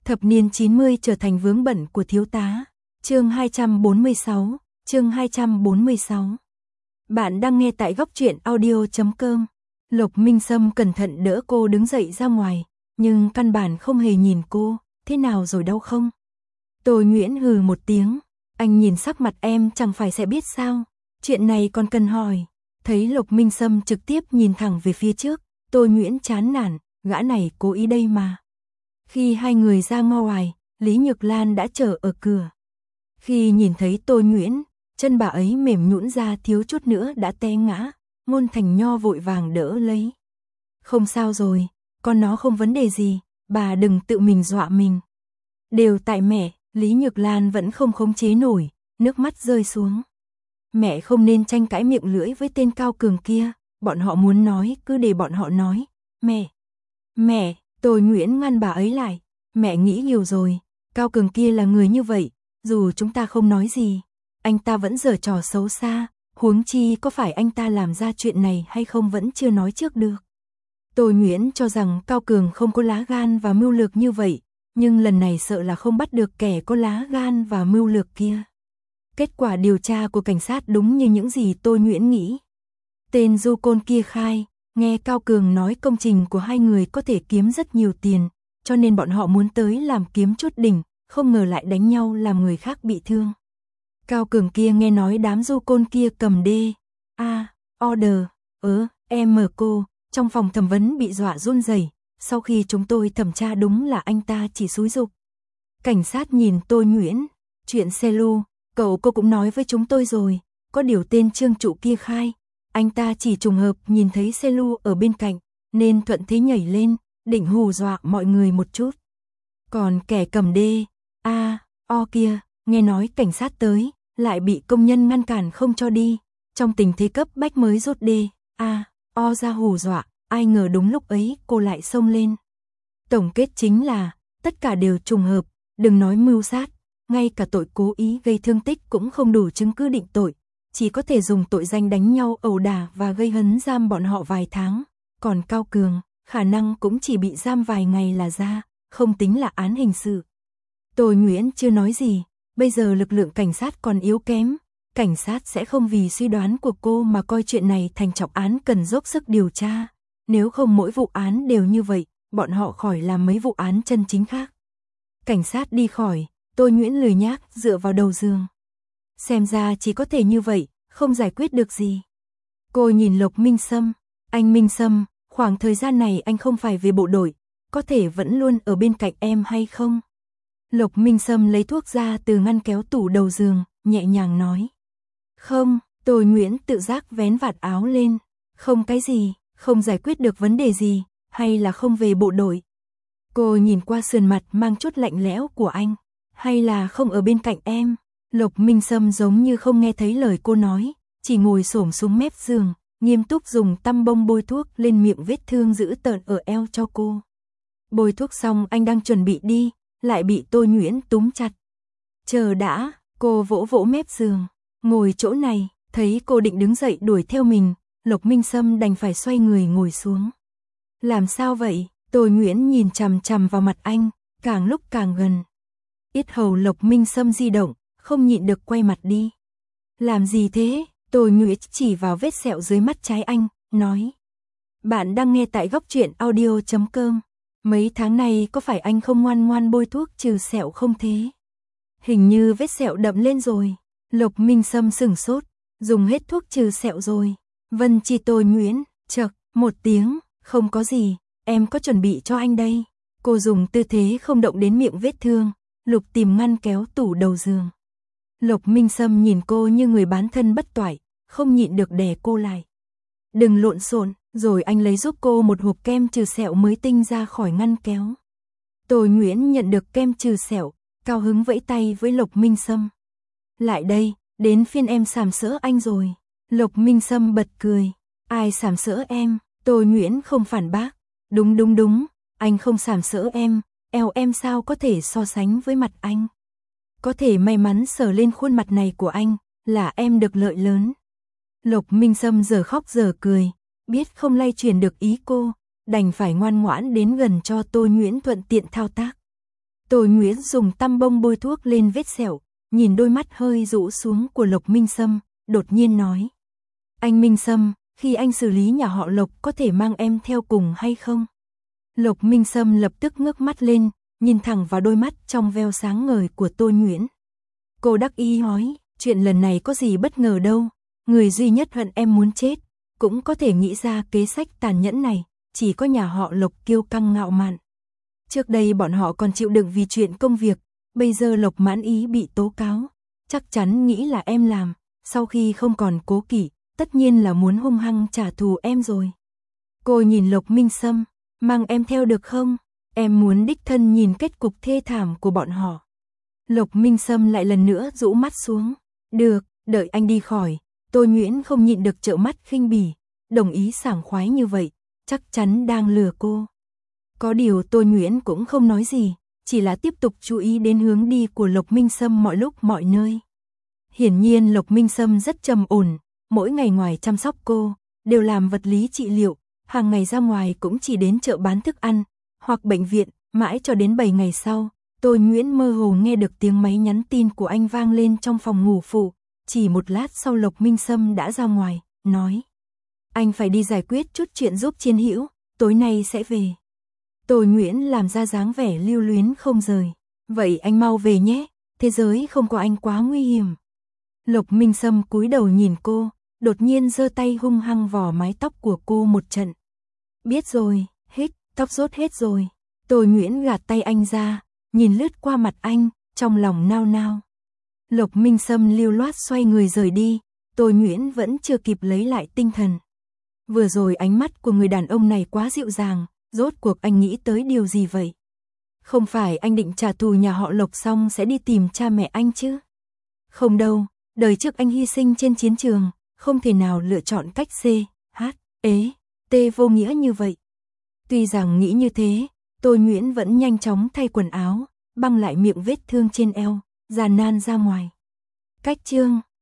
Thập niên 90 trở thành vướng bận của thiếu tá. Chương 246, chương 246. Bạn đang nghe tại góc truyện audio.com. Lộc Minh Sâm cẩn thận đỡ cô đứng dậy ra ngoài, nhưng căn bản không hề nhìn cô, thế nào rồi đau không? Tô Nguyễn hừ một tiếng, anh nhìn sắc mặt em chẳng phải sẽ biết sao, chuyện này còn cần hỏi. Thấy Lộc Minh Sâm trực tiếp nhìn thẳng về phía trước, Tô Nguyễn chán nản, gã này cố ý đây mà. Khi hai người ra ngoài, Lý Nhược Lan đã chờ ở cửa. Khi nhìn thấy Tô Nguyễn, chân bà ấy mềm nhũn ra thiếu chút nữa đã té ngã, Ngôn Thành Nho vội vàng đỡ lấy. Không sao rồi, con nó không vấn đề gì, bà đừng tự mình dọa mình. Đều tại mẹ, Lý Nhược Lan vẫn không khống chế nổi, nước mắt rơi xuống. Mẹ không nên tranh cãi miệng lưỡi với tên Cao Cường kia, bọn họ muốn nói cứ để bọn họ nói. Mẹ, Tô Nguyễn ngăn bà ấy lại, mẹ nghĩ nhiều rồi, Cao Cường kia là người như vậy, dù chúng ta không nói gì, anh ta vẫn giở trò xấu xa, huống chi có phải anh ta làm ra chuyện này hay không vẫn chưa nói trước được. Tô Nguyễn cho rằng Cao Cường không có lá gan và mưu lược như vậy, nhưng lần này sợ là không bắt được kẻ có lá gan và mưu lược kia. Kết quả điều tra của cảnh sát đúng như những gì Tô Nguyễn nghĩ. Tên du côn kia khai, nghe Cao Cường nói công trình của hai người có thể kiếm rất nhiều tiền, cho nên bọn họ muốn tới làm kiếm chút đỉnh, không ngờ lại đánh nhau làm người khác bị thương. Cao Cường kia nghe nói đám du côn kia cầm order, cô, trong phòng thẩm vấn bị dọa run rẩy. Sau khi chúng tôi thẩm tra đúng là anh ta chỉ xúi giục. Cảnh sát nhìn Tô Nguyễn, chuyện xe lu, cô cũng nói với chúng tôi rồi, có điều tên Trương Trụ kia khai, anh ta chỉ trùng hợp nhìn thấy xe lu ở bên cạnh, nên thuận thế nhảy lên, định hù dọa mọi người một chút. Còn kẻ cầm kia, nghe nói cảnh sát tới, lại bị công nhân ngăn cản không cho đi, trong tình thế cấp bách mới rút ra hù dọa, ai ngờ đúng lúc ấy cô lại xông lên. Tổng kết chính là, tất cả đều trùng hợp, đừng nói mưu sát, ngay cả tội cố ý gây thương tích cũng không đủ chứng cứ định tội, chỉ có thể dùng tội danh đánh nhau ẩu đả và gây hấn giam bọn họ vài tháng, còn Cao Cường, khả năng cũng chỉ bị giam vài ngày là ra, không tính là án hình sự. Tô Nguyễn chưa nói gì, bây giờ lực lượng cảnh sát còn yếu kém, cảnh sát sẽ không vì suy đoán của cô mà coi chuyện này thành trọng án cần dốc sức điều tra, nếu không mỗi vụ án đều như vậy, bọn họ khỏi làm mấy vụ án chân chính khác. Cảnh sát đi khỏi, Tô Nguyễn lười nhác dựa vào đầu giường. Xem ra chỉ có thể như vậy, không giải quyết được gì. Cô nhìn Lộc Minh Sâm, anh Minh Sâm, khoảng thời gian này anh không phải về bộ đội, có thể vẫn luôn ở bên cạnh em hay không? Lộc Minh Sâm lấy thuốc ra từ ngăn kéo tủ đầu giường, nhẹ nhàng nói. Không, Tô Nguyễn tự giác vén vạt áo lên. Không cái gì, không giải quyết được vấn đề gì, hay là không về bộ đội? Cô nhìn qua sườn mặt mang chút lạnh lẽo của anh. Hay là không ở bên cạnh em? Lộc Minh Sâm giống như không nghe thấy lời cô nói, chỉ ngồi xổm xuống mép giường, nghiêm túc dùng tăm bông bôi thuốc lên miệng vết thương dữ tợn ở eo cho cô. Bôi thuốc xong anh đang chuẩn bị đi, lại bị Tô Nguyễn túm chặt. Chờ đã, cô vỗ vỗ mép giường, ngồi chỗ này, thấy cô định đứng dậy đuổi theo mình, Lộc Minh Sâm đành phải xoay người ngồi xuống. Làm sao vậy? Tô Nguyễn nhìn chằm chằm vào mặt anh, càng lúc càng gần. Yết hầu Lộc Minh Sâm di động, không nhịn được quay mặt đi. Làm gì thế? Tô Nguyễn chỉ vào vết sẹo dưới mắt trái anh, nói. Bạn đang nghe tại góc truyện audio.com. Mấy tháng này có phải anh không ngoan ngoan bôi thuốc trừ sẹo không thế? Hình như vết sẹo đậm lên rồi. Lộc Minh Sâm sửng sốt, dùng hết thuốc trừ sẹo rồi. Vân Chi Tô Nguyễn, chậc, một tiếng, không có gì, em có chuẩn bị cho anh đây. Cô dùng tư thế không động đến miệng vết thương, lục tìm ngăn kéo tủ đầu giường. Lộc Minh Sâm nhìn cô như người bán thân bất toại, không nhịn được đè cô lại. Đừng lộn xộn, rồi anh lấy giúp cô một hộp kem trừ sẹo mới tinh ra khỏi ngăn kéo. Tô Nguyễn nhận được kem trừ sẹo, cao hứng vẫy tay với Lộc Minh Sâm. Lại đây, đến phiên em sàm sỡ anh rồi. Lộc Minh Sâm bật cười. Ai sàm sỡ em? Tô Nguyễn không phản bác. Đúng, anh không sàm sỡ em, eo em sao có thể so sánh với mặt anh. Có thể may mắn sờ lên khuôn mặt này của anh, là em được lợi lớn. Lộc Minh Sâm giờ khóc giờ cười, biết không lay chuyển được ý cô, đành phải ngoan ngoãn đến gần cho Tô Nguyễn thuận tiện thao tác. Tôi Nguyễn dùng tăm bông bôi thuốc lên vết sẹo, nhìn đôi mắt hơi rũ xuống của Lộc Minh Sâm, đột nhiên nói. Anh Minh Sâm, khi anh xử lý nhà họ Lộc có thể mang em theo cùng hay không? Lộc Minh Sâm lập tức ngước mắt lên, nhìn thẳng vào đôi mắt trong veo sáng ngời của Tôi Nguyễn. Cô đắc ý nói, chuyện lần này có gì bất ngờ đâu, người duy nhất hận em muốn chết, cũng có thể nghĩ ra kế sách tàn nhẫn này, chỉ có nhà họ Lộc kiêu căng ngạo mạn. Trước đây bọn họ còn chịu đựng vì chuyện công việc, bây giờ Lộc Mãn Ý bị tố cáo, chắc chắn nghĩ là em làm, sau khi không còn cố kỵ, tất nhiên là muốn hung hăng trả thù em rồi. Cô nhìn Lộc Minh Sâm, mang em theo được không? Em muốn đích thân nhìn kết cục thê thảm của bọn họ. Lộc Minh Sâm lại lần nữa rũ mắt xuống. Được, đợi anh đi khỏi. Tôi Nguyễn không nhịn được trợn mắt khinh bỉ, đồng ý sảng khoái như vậy, chắc chắn đang lừa cô. Có điều Tôi Nguyễn cũng không nói gì, chỉ là tiếp tục chú ý đến hướng đi của Lộc Minh Sâm mọi lúc mọi nơi. Hiển nhiên Lộc Minh Sâm rất trầm ổn, mỗi ngày ngoài chăm sóc cô, đều làm vật lý trị liệu, hàng ngày ra ngoài cũng chỉ đến chợ bán thức ăn, hoặc bệnh viện, mãi cho đến 7 ngày sau, Tôi Nguyễn mơ hồ nghe được tiếng máy nhắn tin của anh vang lên trong phòng ngủ phụ, chỉ một lát sau Lộc Minh Sâm đã ra ngoài, nói. Anh phải đi giải quyết chút chuyện giúp Chiến Hữu, tối nay sẽ về. Tôi Nguyễn làm ra dáng vẻ lưu luyến không rời. Vậy anh mau về nhé, thế giới không có anh quá nguy hiểm. Lộc Minh Sâm cúi đầu nhìn cô, đột nhiên giơ tay hung hăng vò mái tóc của cô một trận. Biết rồi, hết, tóc rốt hết rồi. Tôi Nguyễn gạt tay anh ra, nhìn lướt qua mặt anh, trong lòng nao nao. Lộc Minh Sâm lưu loát xoay người rời đi, Tôi Nguyễn vẫn chưa kịp lấy lại tinh thần. Vừa rồi ánh mắt của người đàn ông này quá dịu dàng, rốt cuộc anh nghĩ tới điều gì vậy? Không phải anh định trả thù nhà họ Lộc xong sẽ đi tìm cha mẹ anh chứ? Không đâu, đời trước anh hy sinh trên chiến trường, không thể nào lựa chọn cách C, H, E, T vô nghĩa như vậy. Tuy rằng nghĩ như thế, Tôi Nguyễn vẫn nhanh chóng thay quần áo, băng lại miệng vết thương trên eo, giàn nan ra ngoài. Cách chương